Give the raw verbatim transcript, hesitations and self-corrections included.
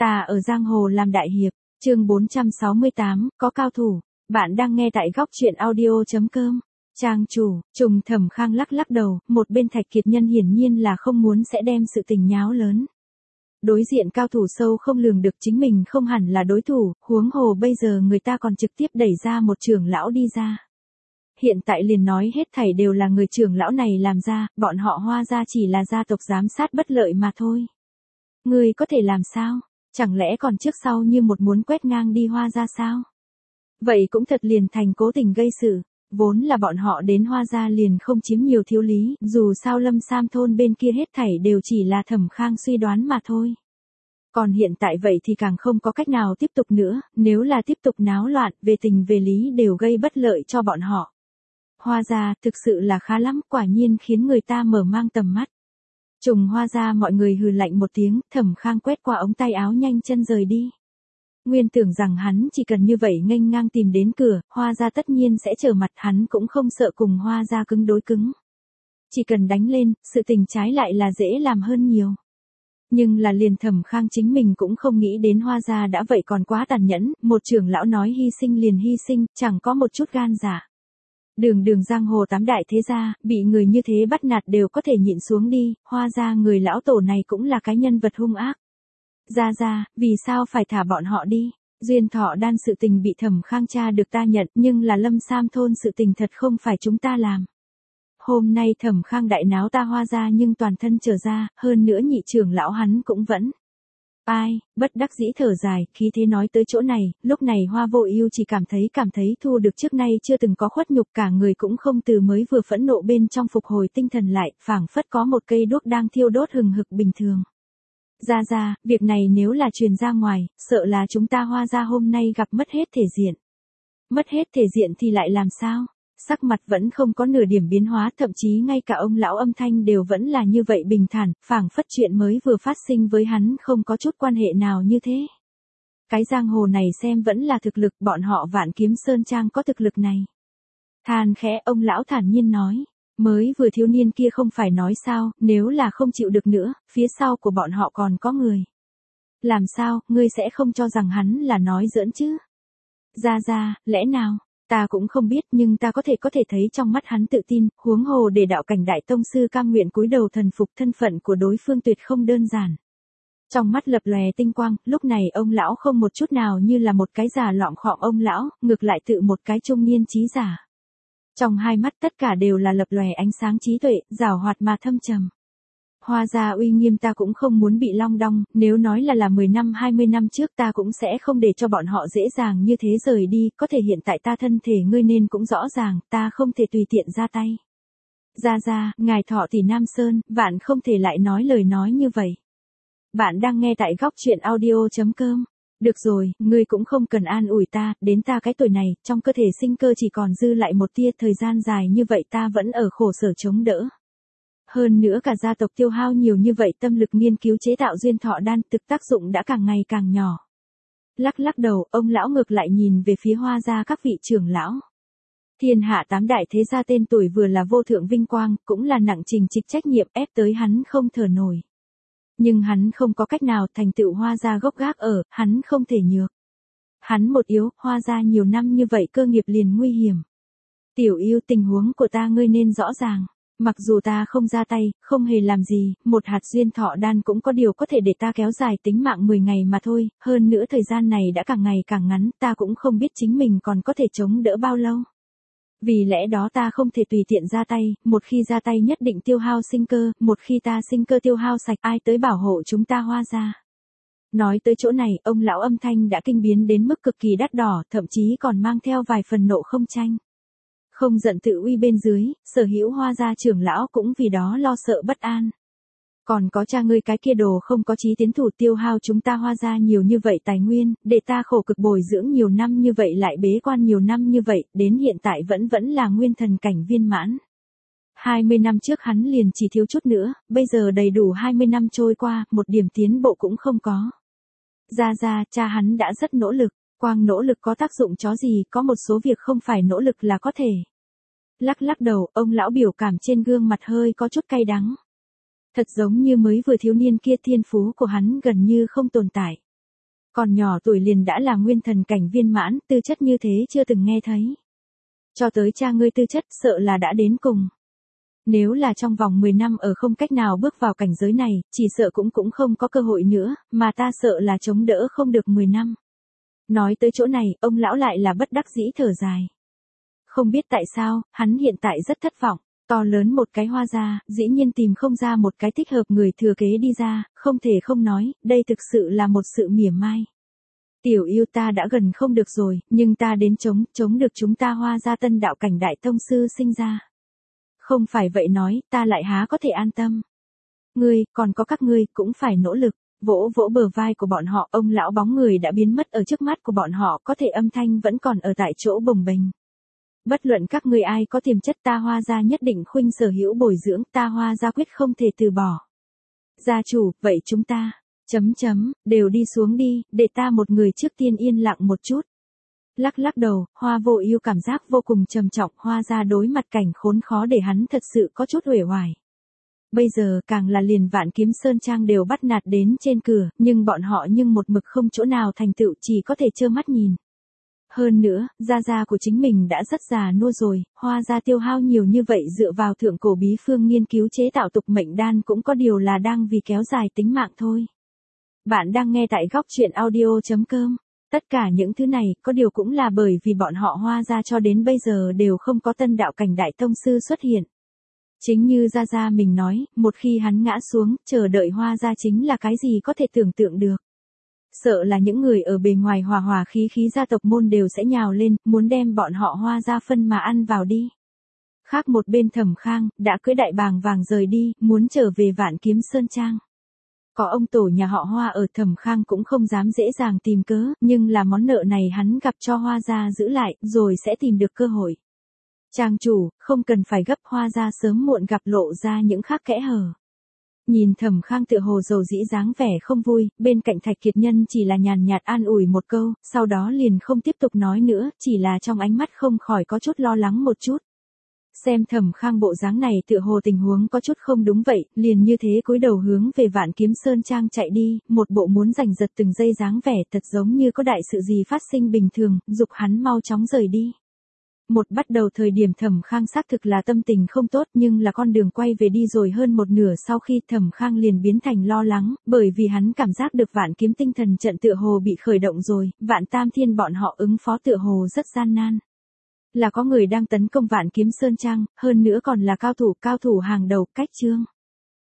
Ta ở giang hồ làm đại hiệp, chương bốn trăm sáu mươi tám, có cao thủ. Bạn đang nghe tại góc truyện audio chấm com. Trang chủ, Trùng Thẩm Khang lắc lắc đầu, một bên Thạch Kiệt Nhân hiển nhiên là không muốn sẽ đem sự tình nháo lớn. Đối diện cao thủ sâu không lường được, chính mình không hẳn là đối thủ, huống hồ bây giờ người ta còn trực tiếp đẩy ra một trưởng lão đi ra. Hiện tại liền nói hết thảy đều là người trưởng lão này làm ra, bọn họ Hoa gia chỉ là gia tộc giám sát bất lợi mà thôi. Ngươi có thể làm sao? Chẳng lẽ còn trước sau như một muốn quét ngang đi Hoa gia sao? Vậy cũng thật liền thành cố tình gây sự, vốn là bọn họ đến Hoa gia liền không chiếm nhiều thiếu lý, dù sao Lâm Sam thôn bên kia hết thảy đều chỉ là Thẩm Khang suy đoán mà thôi. Còn hiện tại vậy thì càng không có cách nào tiếp tục nữa, nếu là tiếp tục náo loạn, về tình về lý đều gây bất lợi cho bọn họ. Hoa gia thực sự là khá lắm, quả nhiên khiến người ta mở mang tầm mắt. Trùng Hoa gia mọi người hừ lạnh một tiếng, Thẩm Khang quét qua ống tay áo nhanh chân rời đi. Nguyên tưởng rằng hắn chỉ cần như vậy nghênh ngang tìm đến cửa, Hoa gia tất nhiên sẽ trở mặt, hắn cũng không sợ cùng Hoa gia cứng đối cứng. Chỉ cần đánh lên, sự tình trái lại là dễ làm hơn nhiều. Nhưng là liền Thẩm Khang chính mình cũng không nghĩ đến Hoa gia đã vậy còn quá tàn nhẫn, một trưởng lão nói hy sinh liền hy sinh, chẳng có một chút gan dạ. Đường đường giang hồ tám đại thế gia, bị người như thế bắt nạt đều có thể nhịn xuống đi, Hoa gia người lão tổ này cũng là cái nhân vật hung ác. Gia gia, vì sao phải thả bọn họ đi? Duyên Thọ Đan sự tình bị Thẩm Khang tra được ta nhận, nhưng là Lâm Sam thôn sự tình thật không phải chúng ta làm. Hôm nay Thẩm Khang đại náo ta Hoa gia nhưng toàn thân trở ra, hơn nữa nhị trưởng lão hắn cũng vẫn. Ai, bất đắc dĩ thở dài, khí thế nói tới chỗ này, lúc này Hoa Vô Ưu chỉ cảm thấy cảm thấy thu được trước nay chưa từng có khuất nhục, cả người cũng không từ mới vừa phẫn nộ bên trong phục hồi tinh thần lại, phảng phất có một cây đuốc đang thiêu đốt hừng hực bình thường. Gia gia, việc này nếu là truyền ra ngoài, sợ là chúng ta Hoa gia hôm nay gặp mất hết thể diện. Mất hết thể diện thì lại làm sao? Sắc mặt vẫn không có nửa điểm biến hóa, thậm chí ngay cả ông lão âm thanh đều vẫn là như vậy bình thản, phảng phất chuyện mới vừa phát sinh với hắn không có chút quan hệ nào như thế. Cái giang hồ này xem vẫn là thực lực, bọn họ Vạn Kiếm Sơn Trang có thực lực này. Than khẽ, ông lão thản nhiên nói, mới vừa thiếu niên kia không phải nói sao, nếu là không chịu được nữa, phía sau của bọn họ còn có người. Làm sao, ngươi sẽ không cho rằng hắn là nói giỡn chứ? Gia gia, lẽ nào? Ta cũng không biết, nhưng ta có thể có thể thấy trong mắt hắn tự tin, huống hồ để đạo cảnh đại tông sư cam nguyện cúi đầu thần phục, thân phận của đối phương tuyệt không đơn giản. Trong mắt lập lòe tinh quang, lúc này ông lão không một chút nào như là một cái già lọm khọm ông lão, ngược lại tự một cái trung niên trí giả. Trong hai mắt tất cả đều là lập lòe ánh sáng trí tuệ, giảo hoạt mà thâm trầm. Hoa gia uy nghiêm ta cũng không muốn bị long đong, nếu nói là là mười năm hai mươi năm trước ta cũng sẽ không để cho bọn họ dễ dàng như thế rời đi, có thể hiện tại ta thân thể ngươi nên cũng rõ ràng, ta không thể tùy tiện ra tay. Gia gia, ngài thọ tỷ Nam Sơn, bạn không thể lại nói lời nói như vậy. Bạn đang nghe tại góc truyện audio chấm com. Được rồi, ngươi cũng không cần an ủi ta, đến ta cái tuổi này, trong cơ thể sinh cơ chỉ còn dư lại một tia, thời gian dài như vậy ta vẫn ở khổ sở chống đỡ. Hơn nữa cả gia tộc tiêu hao nhiều như vậy tâm lực nghiên cứu chế tạo Duyên Thọ Đan, thực tác dụng đã càng ngày càng nhỏ. Lắc lắc đầu, ông lão ngược lại nhìn về phía Hoa gia các vị trưởng lão. Thiên hạ tám đại thế gia tên tuổi vừa là vô thượng vinh quang, cũng là nặng trình trịch trách nhiệm, ép tới hắn không thở nổi. Nhưng hắn không có cách nào, thành tựu Hoa gia gốc gác ở, hắn không thể nhược. Hắn một yếu, Hoa gia nhiều năm như vậy cơ nghiệp liền nguy hiểm. Tiểu Yêu, tình huống của ta ngươi nên rõ ràng. Mặc dù ta không ra tay, không hề làm gì, một hạt Duyên Thọ Đan cũng có điều có thể để ta kéo dài tính mạng mười ngày mà thôi, hơn nữa thời gian này đã càng ngày càng ngắn, ta cũng không biết chính mình còn có thể chống đỡ bao lâu. Vì lẽ đó ta không thể tùy tiện ra tay, một khi ra tay nhất định tiêu hao sinh cơ, một khi ta sinh cơ tiêu hao sạch, ai tới bảo hộ chúng ta Hoa gia. Nói tới chỗ này, ông lão âm thanh đã kinh biến đến mức cực kỳ đắt đỏ, thậm chí còn mang theo vài phần nộ không tranh. Không giận tự uy bên dưới, sở hữu Hoa gia trưởng lão cũng vì đó lo sợ bất an. Còn có cha ngươi cái kia đồ không có chí tiến thủ, tiêu hao chúng ta Hoa gia nhiều như vậy tài nguyên, để ta khổ cực bồi dưỡng nhiều năm như vậy lại bế quan nhiều năm như vậy, đến hiện tại vẫn vẫn là nguyên thần cảnh viên mãn. hai mươi năm trước hắn liền chỉ thiếu chút nữa, bây giờ đầy đủ hai mươi năm trôi qua, một điểm tiến bộ cũng không có. Gia gia, cha hắn đã rất nỗ lực, quang nỗ lực có tác dụng chó gì, có một số việc không phải nỗ lực là có thể. Lắc lắc đầu, ông lão biểu cảm trên gương mặt hơi có chút cay đắng. Thật giống như mới vừa thiếu niên kia, thiên phú của hắn gần như không tồn tại. Còn nhỏ tuổi liền đã là nguyên thần cảnh viên mãn, tư chất như thế chưa từng nghe thấy. Cho tới cha ngươi tư chất sợ là đã đến cùng. Nếu là trong vòng mười năm ở không cách nào bước vào cảnh giới này, chỉ sợ cũng cũng không có cơ hội nữa, mà ta sợ là chống đỡ không được mười năm. Nói tới chỗ này, ông lão lại là bất đắc dĩ thở dài. Không biết tại sao, hắn hiện tại rất thất vọng. To lớn một cái Hoa gia, dĩ nhiên tìm không ra một cái thích hợp người thừa kế đi ra, không thể không nói, đây thực sự là một sự mỉa mai. Tiểu yêu ta đã gần không được rồi, nhưng ta đến chống, chống được chúng ta Hoa gia tân đạo cảnh đại tông sư sinh ra. Không phải vậy nói, ta lại há có thể an tâm. Ngươi, còn có các ngươi, cũng phải nỗ lực. Vỗ vỗ bờ vai của bọn họ, ông lão bóng người đã biến mất ở trước mắt của bọn họ, có thể âm thanh vẫn còn ở tại chỗ bồng bềnh. Bất luận các ngươi ai có tiềm chất, ta Hoa gia nhất định khuynh sở hữu bồi dưỡng, ta Hoa gia quyết không thể từ bỏ. Gia chủ, vậy chúng ta, chấm chấm, đều đi xuống đi, để ta một người trước tiên yên lặng một chút. Lắc lắc đầu, Hoa Vô Ưu cảm giác vô cùng trầm trọng, Hoa gia đối mặt cảnh khốn khó để hắn thật sự có chút uể oải. Bây giờ càng là liền Vạn Kiếm Sơn Trang đều bắt nạt đến trên cửa, nhưng bọn họ nhưng một mực không chỗ nào thành tựu, chỉ có thể trơ mắt nhìn. Hơn nữa, gia gia của chính mình đã rất già nua rồi, Hoa gia tiêu hao nhiều như vậy dựa vào thượng cổ bí phương nghiên cứu chế tạo tục mệnh đan cũng có điều là đang vì kéo dài tính mạng thôi. Bạn đang nghe tại góc truyện audio chấm com. Tất cả những thứ này có điều cũng là bởi vì bọn họ Hoa gia cho đến bây giờ đều không có tân đạo cảnh đại tông sư xuất hiện. Chính như gia gia mình nói, một khi hắn ngã xuống, chờ đợi Hoa gia chính là cái gì có thể tưởng tượng được. Sợ là những người ở bề ngoài hòa hòa khí khí gia tộc môn đều sẽ nhào lên, muốn đem bọn họ Hoa gia phân mà ăn vào đi. Khác một bên Thẩm Khang, đã cưỡi đại bàng vàng rời đi, muốn trở về Vạn Kiếm Sơn Trang. Có ông tổ nhà họ Hoa ở, Thẩm Khang cũng không dám dễ dàng tìm cớ, nhưng là món nợ này hắn gặp cho Hoa gia giữ lại, rồi sẽ tìm được cơ hội. Trang chủ, không cần phải gấp, Hoa gia sớm muộn gặp lộ ra những khác kẽ hở. Nhìn Thẩm Khang tựa hồ dầu dĩ dáng vẻ không vui, bên cạnh Thạch Kiệt Nhân chỉ là nhàn nhạt an ủi một câu, sau đó liền không tiếp tục nói nữa, chỉ là trong ánh mắt không khỏi có chút lo lắng một chút. Xem Thẩm Khang bộ dáng này tựa hồ tình huống có chút không đúng vậy, liền như thế cúi đầu hướng về Vạn Kiếm Sơn Trang chạy đi, một bộ muốn giành giật từng giây dáng vẻ thật giống như có đại sự gì phát sinh bình thường, giục hắn mau chóng rời đi. Một bắt đầu thời điểm Thẩm Khang xác thực là tâm tình không tốt, nhưng là con đường quay về đi rồi hơn một nửa sau khi Thẩm Khang liền biến thành lo lắng, bởi vì hắn cảm giác được Vạn Kiếm tinh thần trận tựa hồ bị khởi động rồi, Vạn Tam Thiên bọn họ ứng phó tựa hồ rất gian nan. Là có người đang tấn công Vạn Kiếm Sơn Trang, hơn nữa còn là cao thủ, cao thủ hàng đầu, cách chương.